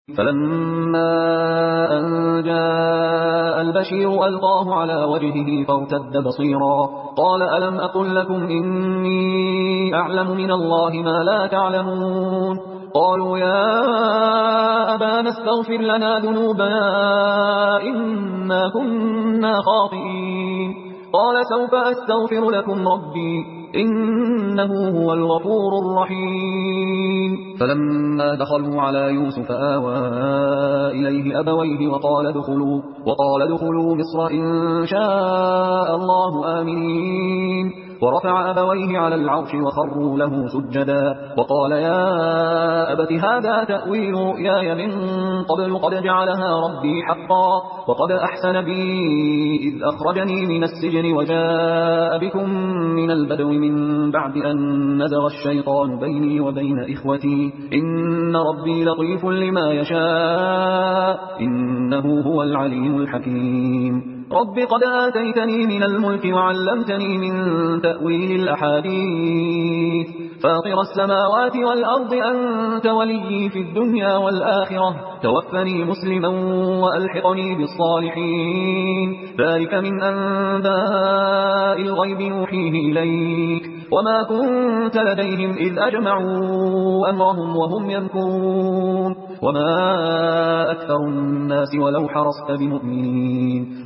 فلما أن جاء البشير ألقاه على وجهه فارتد بصيرا قال ألم أقل لكم إني أعلم من الله ما لا تعلمون قالوا يا أبانا استغفر لنا ذنوبنا إنا كنا خاطئين قال سوف أستغفر لكم ربي إنه هو الغفور الرحيم فلما دخلوا على يوسف آوى إليه أبويه وقال ادخلوا مصر إن شاء الله آمين ورفع أبويه على العرش وخروا له سجدا وقال يا أبت هذا تأويل رؤياي من قبل قد جعلها ربي حقا وقد أحسن بي إذ أخرجني من السجن وجاء بكم من البدو من بعد أن نزغ الشيطان بيني وبين إخوتي إن ربي لطيف لما يشاء إنه هو العليم الحكيم رب قد آتيتني من الملك وعلمتني من تأويل الأحاديث فاطر السماوات والأرض أنت وليي في الدنيا والآخرة توفني مسلما وألحقني بالصالحين ذلك من أنباء الغيب نوحيه إليك وما كنت لديهم إذ أجمعوا أمرهم وهم يمكرون وما أكثر الناس ولو حرصت بمؤمنين